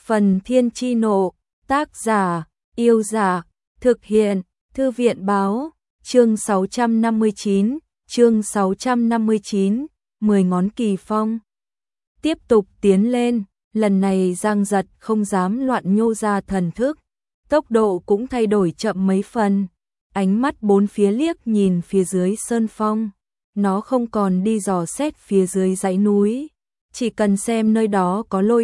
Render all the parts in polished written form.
Phần Thiên Chi Nộ, tác giả, Yêu Giả, thực hiện, Thư viện Báo, chương 659, 10 ngón kỳ phong. Tiếp tục tiến lên, lần này Giang Giật không dám loạn nhô ra thần thức, tốc độ cũng thay đổi chậm mấy phần, ánh mắt bốn phía liếc nhìn phía dưới sơn phong, nó không còn đi dò xét phía dưới dãy núi, chỉ cần xem nơi đó có lôi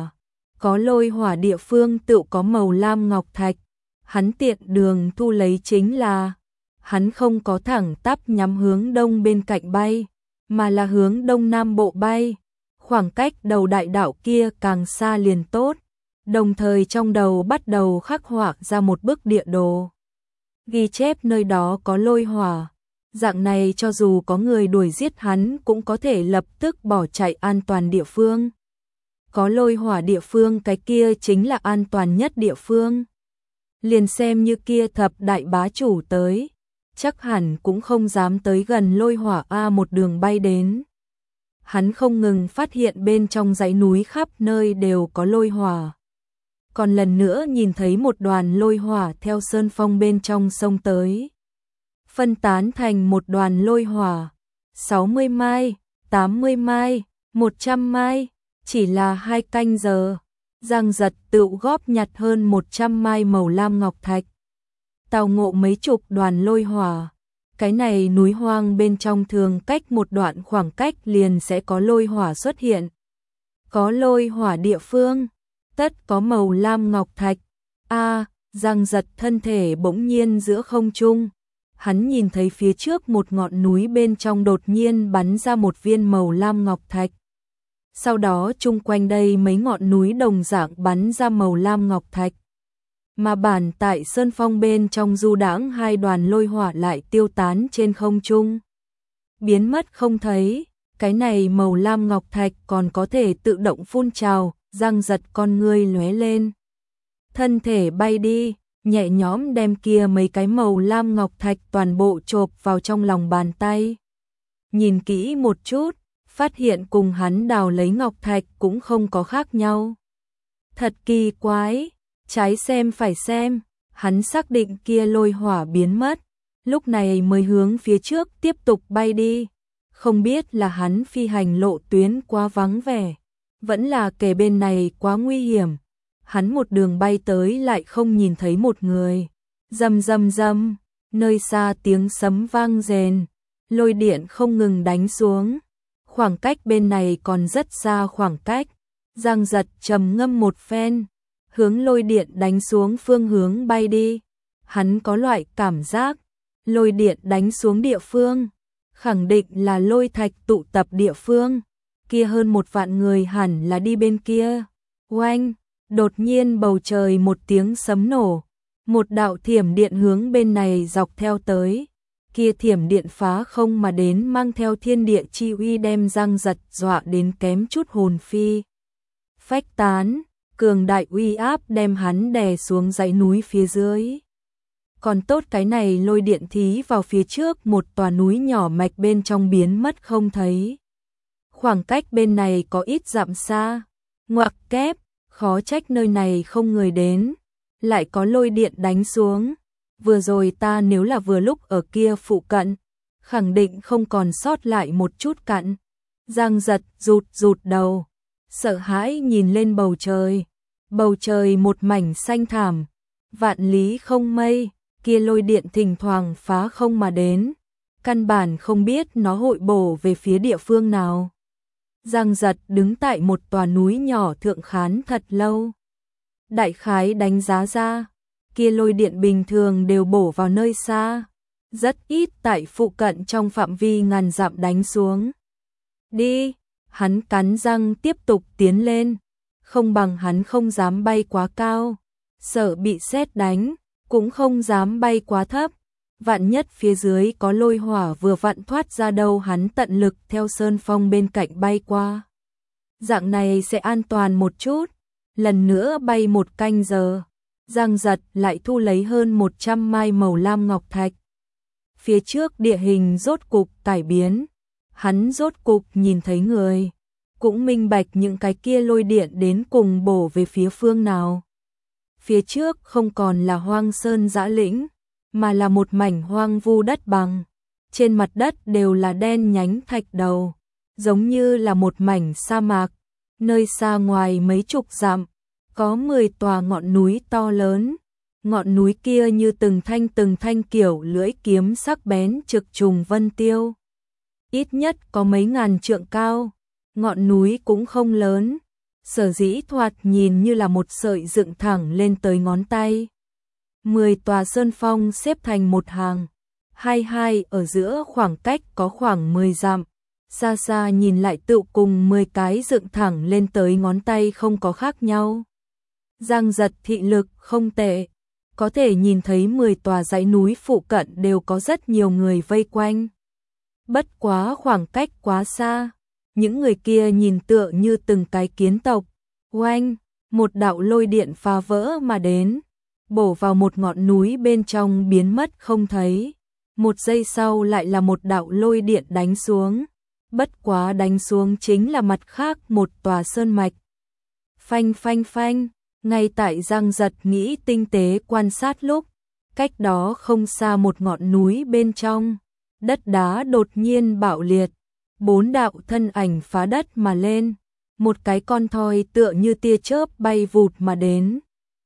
hỏa địa phương tự có màu lam ngọc thạch, hắn tiện đường thu lấy chính là, hắn không có thẳng tắp nhắm hướng đông bên cạnh bay, mà là hướng đông nam bộ bay, khoảng cách đầu đại đảo kia càng xa liền tốt, đồng thời trong đầu bắt đầu khắc họa ra một bức địa đồ, ghi chép nơi đó có lôi hỏa, dạng này cho dù có người đuổi giết hắn cũng có thể lập tức bỏ chạy an toàn địa phương. Có lôi hỏa địa phương cái kia chính là an toàn nhất địa phương. Liền xem như kia thập đại bá chủ tới, chắc hẳn cũng không dám tới gần lôi hỏa một đường bay đến. Hắn không ngừng phát hiện bên trong dãy núi khắp nơi đều có lôi hỏa. Còn lần nữa nhìn thấy một đoàn lôi hỏa theo sơn phong bên trong sông tới. Phân tán thành một đoàn lôi hỏa, 60 mai, 80 mai, 100 mai. Chỉ là 2 canh giờ, Giang Giật tự góp nhặt hơn 100 mai màu lam ngọc thạch. Tào ngộ mấy chục đoàn lôi hỏa, cái này núi hoang bên trong thường cách một đoạn khoảng cách liền sẽ có lôi hỏa xuất hiện. Có lôi hỏa địa phương, tất có màu lam ngọc thạch. Giang Giật thân thể bỗng nhiên giữa không trung. Hắn nhìn thấy phía trước một ngọn núi bên trong đột nhiên bắn ra một viên màu lam ngọc thạch. Sau đó chung quanh đây mấy ngọn núi đồng dạng bắn ra màu lam ngọc thạch. Mà bản tại sơn phong bên trong du đãng 2 đoàn lôi hỏa lại tiêu tán trên không trung. Biến mất không thấy, cái này màu lam ngọc thạch còn có thể tự động phun trào, Giang Giật con ngươi lóe lên. Thân thể bay đi, nhẹ nhõm đem kia mấy cái màu lam ngọc thạch toàn bộ chộp vào trong lòng bàn tay. Nhìn kỹ một chút, phát hiện cùng hắn đào lấy ngọc thạch cũng không có khác nhau. Thật kỳ quái, trái xem phải xem, hắn xác định kia lôi hỏa biến mất, lúc này mới hướng phía trước tiếp tục bay đi. Không biết là hắn phi hành lộ tuyến quá vắng vẻ, vẫn là kề bên này quá nguy hiểm. Hắn một đường bay tới lại không nhìn thấy một người. Rầm rầm rầm, nơi xa tiếng sấm vang rền, lôi điện không ngừng đánh xuống. Khoảng cách bên này còn rất xa khoảng cách. Giang Giật trầm ngâm một phen, hướng lôi điện đánh xuống phương hướng bay đi. Hắn có loại cảm giác, lôi điện đánh xuống địa phương, khẳng định là lôi thạch tụ tập địa phương. Kia hơn 1 vạn người hẳn là đi bên kia. Oanh, đột nhiên bầu trời một tiếng sấm nổ. Một đạo thiểm điện hướng bên này dọc theo tới. Kia thiểm điện phá không mà đến mang theo thiên địa chi uy đem Giang Giật dọa đến kém chút hồn phi phách tán, cường đại uy áp đem hắn đè xuống dãy núi phía dưới. Còn tốt cái này lôi điện thí vào phía trước một tòa núi nhỏ mạch bên trong biến mất không thấy. Khoảng cách bên này có ít dặm xa, ngoặc kép, khó trách nơi này không người đến, lại có lôi điện đánh xuống. Vừa rồi ta nếu là vừa lúc ở kia phụ cận, khẳng định không còn sót lại một chút cặn. Giang Giật rụt đầu, sợ hãi nhìn lên bầu trời một mảnh xanh thảm, vạn lý không mây, kia lôi điện thỉnh thoảng phá không mà đến, căn bản không biết nó hội bổ về phía địa phương nào. Giang Giật đứng tại một tòa núi nhỏ thượng khán thật lâu. Đại khái đánh giá ra, kia lôi điện bình thường đều bổ vào nơi xa, rất ít tại phụ cận trong phạm vi ngàn dặm đánh xuống. Đi, hắn cắn răng tiếp tục tiến lên, không bằng hắn không dám bay quá cao, sợ bị sét đánh, cũng không dám bay quá thấp, vạn nhất phía dưới có lôi hỏa vừa vặn thoát ra đâu hắn tận lực theo sơn phong bên cạnh bay qua. Dạng này sẽ an toàn một chút, lần nữa bay 1 canh giờ. Giang Giật lại thu lấy hơn 100 mai màu lam ngọc thạch. Phía trước địa hình rốt cục cải biến, hắn rốt cục nhìn thấy người. cũng minh bạch những cái kia lôi điện đến cùng bổ về phía phương nào. Phía trước không còn là hoang sơn dã lĩnh, mà là một mảnh hoang vu đất bằng. Trên mặt đất đều là đen nhánh thạch đầu, giống như là một mảnh sa mạc. Nơi xa ngoài mấy chục dặm, có 10 tòa ngọn núi to lớn. Ngọn núi kia như từng thanh kiểu lưỡi kiếm sắc bén trực trùng vân tiêu. Ít nhất có mấy ngàn trượng cao, ngọn núi cũng không lớn, sở dĩ thoạt nhìn như là một sợi dựng thẳng lên tới ngón tay. 10 tòa sơn phong xếp thành một hàng, hai ở giữa khoảng cách có khoảng 10 dặm. Xa xa nhìn lại tựu cùng 10 cái dựng thẳng lên tới ngón tay không có khác nhau. Giang Giật thị lực không tệ, có thể nhìn thấy 10 tòa dãy núi phụ cận đều có rất nhiều người vây quanh. Bất quá khoảng cách quá xa, những người kia nhìn tựa như từng cái kiến tộc. Oanh, một đạo lôi điện phá vỡ mà đến, bổ vào một ngọn núi bên trong biến mất không thấy. Một giây sau lại là một đạo lôi điện đánh xuống. Bất quá đánh xuống chính là mặt khác một tòa sơn mạch. Phanh phanh phanh, ngay tại Giang Giật nghĩ tinh tế quan sát lúc, cách đó không xa một ngọn núi bên trong, đất đá đột nhiên bạo liệt, 4 đạo thân ảnh phá đất mà lên, một cái con thoi tựa như tia chớp bay vụt mà đến,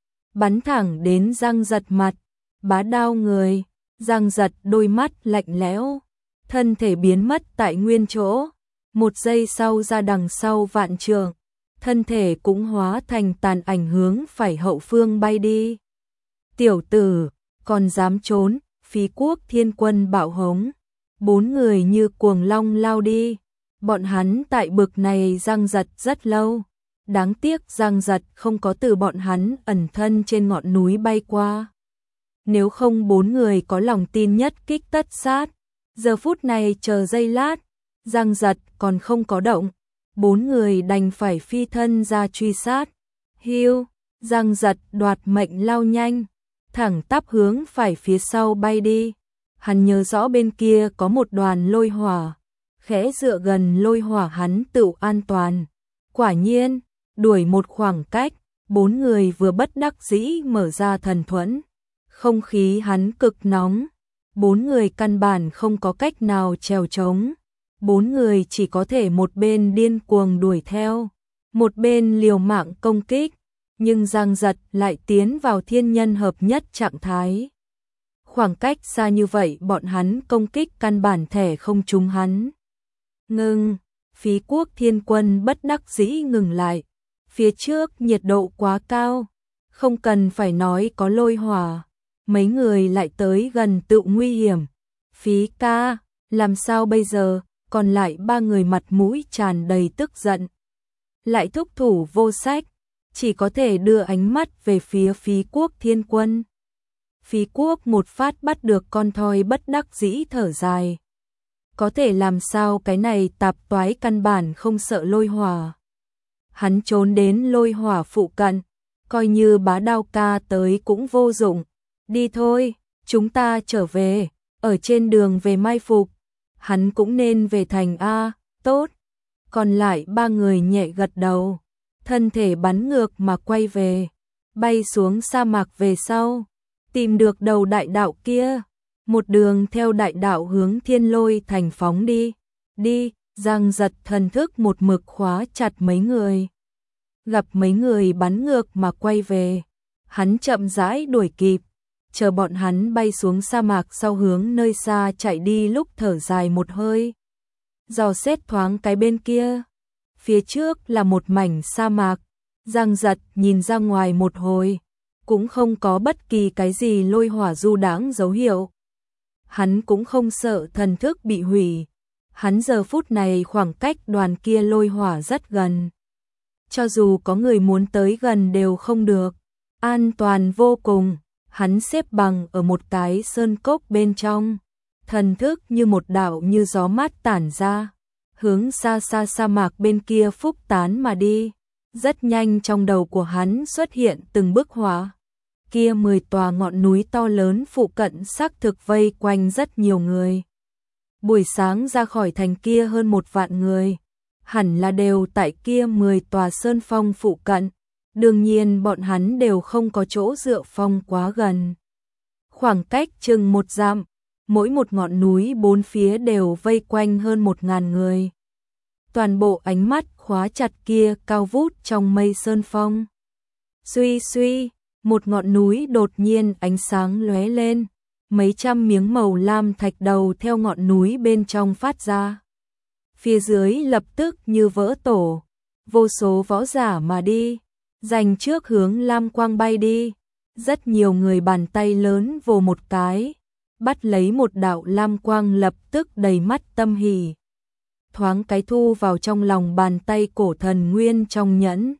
bắn thẳng đến Giang Giật mặt, bá đao người. Giang Giật đôi mắt lạnh lẽo, thân thể biến mất tại nguyên chỗ, một giây sau ra đằng sau vạn trượng, thân thể cũng hóa thành tàn ảnh hướng phải hậu phương bay đi. Tiểu tử, còn dám trốn, Phí Quốc Thiên Quân bạo hống, 4 người như cuồng long lao đi, bọn hắn tại bực này Giang Giật rất lâu, đáng tiếc Giang Giật không có từ bọn hắn ẩn thân trên ngọn núi bay qua. Nếu không 4 người có lòng tin nhất kích tất sát. Giờ phút này chờ giây lát, Giang Giật còn không có động, 4 người đành phải phi thân ra truy sát. Hiu, Giang Giật đoạt mệnh lao nhanh, thẳng tắp hướng phải phía sau bay đi. Hắn nhớ rõ bên kia có một đoàn lôi hỏa, khẽ dựa gần lôi hỏa hắn tự an toàn. Quả nhiên, đuổi một khoảng cách, 4 người vừa bất đắc dĩ mở ra thần thuẫn. Không khí hắn cực nóng, 4 người căn bản không có cách nào trèo trống. 4 người chỉ có thể một bên điên cuồng đuổi theo, một bên liều mạng công kích, nhưng Giang Giật lại tiến vào thiên nhân hợp nhất trạng thái. Khoảng cách xa như vậy bọn hắn công kích căn bản thể không trúng hắn. Ngừng, Phí Quốc Thiên Quân bất đắc dĩ ngừng lại. Phía trước nhiệt độ quá cao, không cần phải nói có lôi hỏa. Mấy người lại tới gần tự nguy hiểm. Phí ca, làm sao bây giờ? Còn lại 3 người mặt mũi tràn đầy tức giận. Lại thúc thủ vô sách, chỉ có thể đưa ánh mắt về phía Phí Quốc Thiên Quân. Phí Quốc một phát bắt được con thoi bất đắc dĩ thở dài. Có thể làm sao cái này tạp toái căn bản không sợ lôi hỏa. Hắn trốn đến lôi hỏa phụ cận, coi như bá đao ca tới cũng vô dụng. Đi thôi, chúng ta trở về, ở trên đường về mai phục. Hắn cũng nên về thành A, tốt. Còn lại 3 người nhẹ gật đầu, thân thể bắn ngược mà quay về, bay xuống sa mạc về sau, tìm được đầu đại đạo kia, một đường theo đại đạo hướng Thiên Lôi thành phóng đi. Đi, Giang Giật thần thức một mực khóa chặt mấy người. Gặp mấy người bắn ngược mà quay về, hắn chậm rãi đuổi kịp. Chờ bọn hắn bay xuống sa mạc sau hướng nơi xa chạy đi lúc thở dài một hơi. Dò xét thoáng cái bên kia. Phía trước là một mảnh sa mạc. Giang Giật nhìn ra ngoài một hồi. Cũng không có bất kỳ cái gì lôi hỏa du đãng dấu hiệu. Hắn cũng không sợ thần thức bị hủy. Hắn giờ phút này khoảng cách đoàn kia lôi hỏa rất gần. Cho dù có người muốn tới gần đều không được. An toàn vô cùng. Hắn xếp bằng ở một cái sơn cốc bên trong, thần thức như một đạo như gió mát tản ra, hướng xa xa sa mạc bên kia phúc tán mà đi. Rất nhanh trong đầu của hắn xuất hiện từng bức họa. Kia 10 tòa ngọn núi to lớn phụ cận xác thực vây quanh rất nhiều người. Buổi sáng ra khỏi thành kia hơn 1 vạn người. hẳn là đều tại kia 10 tòa sơn phong phụ cận. Đương nhiên bọn hắn đều không có chỗ dựa phong quá gần. Khoảng cách chừng 1 dặm, mỗi một ngọn núi bốn phía đều vây quanh hơn 1000 người. Toàn bộ ánh mắt khóa chặt kia cao vút trong mây sơn phong. Suy suy, một ngọn núi đột nhiên ánh sáng lóe lên, mấy trăm miếng màu lam thạch đầu theo ngọn núi bên trong phát ra. Phía dưới lập tức như vỡ tổ, vô số võ giả mà đi, dành trước hướng lam quang bay đi. Rất nhiều người bàn tay lớn vồ một cái, bắt lấy một đạo lam quang lập tức đầy mắt tâm hỉ. Thoáng cái thu vào trong lòng bàn tay cổ thần nguyên trong nhẫn.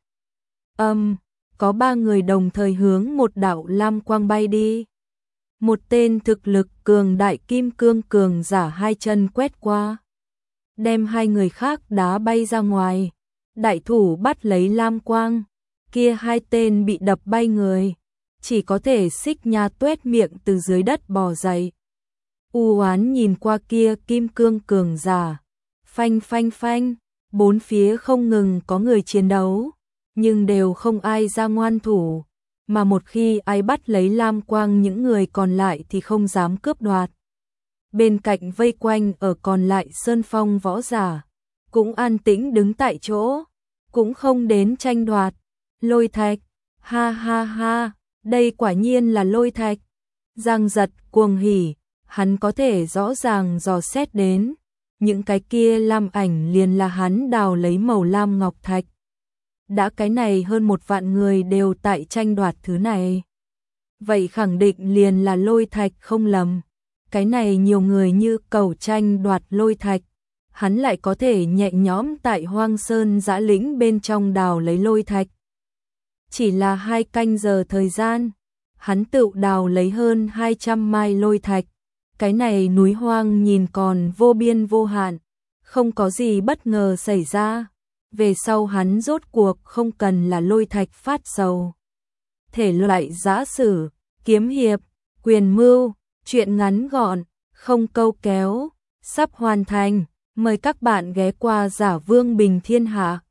Có 3 người đồng thời hướng một đạo lam quang bay đi. Một tên thực lực cường đại kim cương cường giả 2 chân quét qua, đem 2 người khác đá bay ra ngoài. Đại thủ bắt lấy lam quang, kia 2 tên bị đập bay người, chỉ có thể xích nha tuét miệng từ dưới đất bò dậy. U oán nhìn qua kia kim cương cường giả, phanh phanh phanh, bốn phía không ngừng có người chiến đấu, nhưng đều không ai ra ngoan thủ, mà một khi ai bắt lấy lam quang những người còn lại thì không dám cướp đoạt. Bên cạnh vây quanh ở còn lại sơn phong võ giả, cũng an tĩnh đứng tại chỗ, cũng không đến tranh đoạt. Lôi thạch, ha ha ha, đây quả nhiên là lôi thạch. Giang Giật cuồng hỉ, hắn có thể rõ ràng dò xét đến, những cái kia lam ảnh liền là hắn đào lấy màu lam ngọc thạch. Đã cái này hơn 1 vạn người đều tại tranh đoạt thứ này, vậy khẳng định liền là lôi thạch không lầm. Cái này nhiều người như cầu tranh đoạt lôi thạch, hắn lại có thể nhẹ nhõm tại Hoang Sơn Dã Lĩnh bên trong đào lấy lôi thạch. Chỉ là 2 canh giờ thời gian, hắn tự đào lấy hơn 200 mai lôi thạch. Cái này núi hoang nhìn còn vô biên vô hạn, không có gì bất ngờ xảy ra. Về sau hắn rốt cuộc không cần là lôi thạch phát sầu. Thể loại giã sử, kiếm hiệp, quyền mưu, truyện ngắn gọn, không câu kéo, sắp hoàn thành. Mời các bạn ghé qua Giả Vương Bình Thiên Hạ.